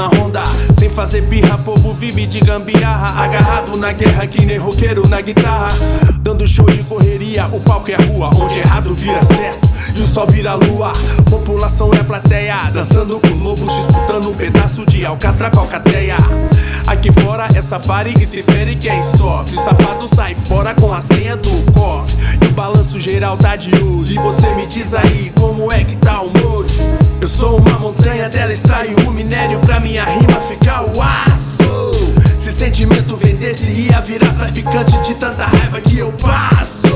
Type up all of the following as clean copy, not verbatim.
na ronda. Sem fazer birra, povo vive de gambiarra. Agarrado na guerra que nem roqueiro na guitarra. Dando show de correria, o palco é a rua. Onde errado vira certo e o sol vira lua. População é plateia, dançando com lobos, disputando um pedaço de alcatra alcateia. Aqui fora é safari e se fere quem sofre. O safado sai fora com a senha do cofre. E o balanço geral tá de olho. E você me diz aí como é que tá o molho. Eu sou uma montanha, dela extraio o minério pra minha rima ficar o aço. Se sentimento vendesse, ia virar traficante de tanta raiva que eu passo.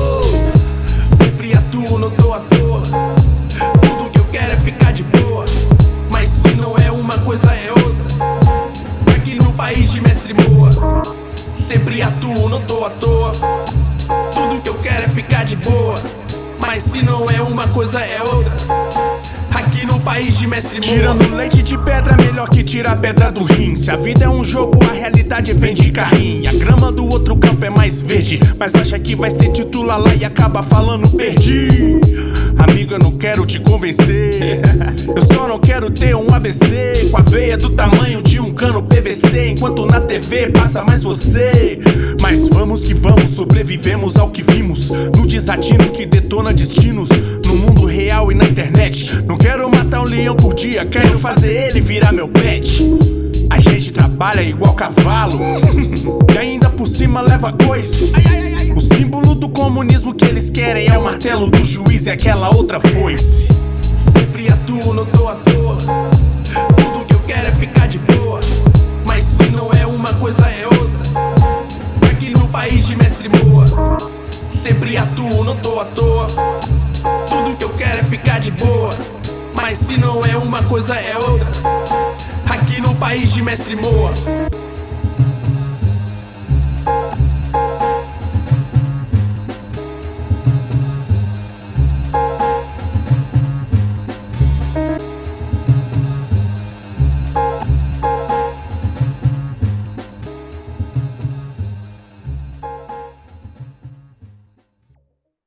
Sempre atuo, não tô à toa. Tudo que eu quero é ficar de boa. Mas se não é uma coisa é outra. Aqui no país de Mestre Moa. Sempre atuo, não tô à toa. Tudo que eu quero é ficar de boa. Mas se não é uma coisa é outra. Aqui no país de Mestre Moa. Tirando leite de pedra, melhor que tirar pedra do rim. Se a vida é um jogo, a realidade vem de carrinho. A grama do outro campo é mais verde, mas acha que vai ser titular lá e acaba falando perdi. Amigo, eu não quero te convencer. Eu só não quero ter um AVC com a veia do tamanho de um cano PVC. Enquanto na TV passa mais você. Mas vamos que vamos, sobrevivemos ao que vimos. No desatino que detona destinos. No mundo real e na internet. Não quero matar um leão por dia, quero fazer ele virar meu pet. A gente trabalha igual cavalo e ainda por cima leva coice. O símbolo do comunismo que eles querem é o martelo do juiz e aquela outra foice. Sempre atuo, não tô à toa. Tudo que eu quero é ficar de boa. Mas se não é uma coisa é outra. Aqui no país de Mestre Moa. Sempre atuo, não tô à toa. Tudo que eu quero é ficar de boa. Mas se não é uma coisa é outra. Aqui no país de Mestre Moa.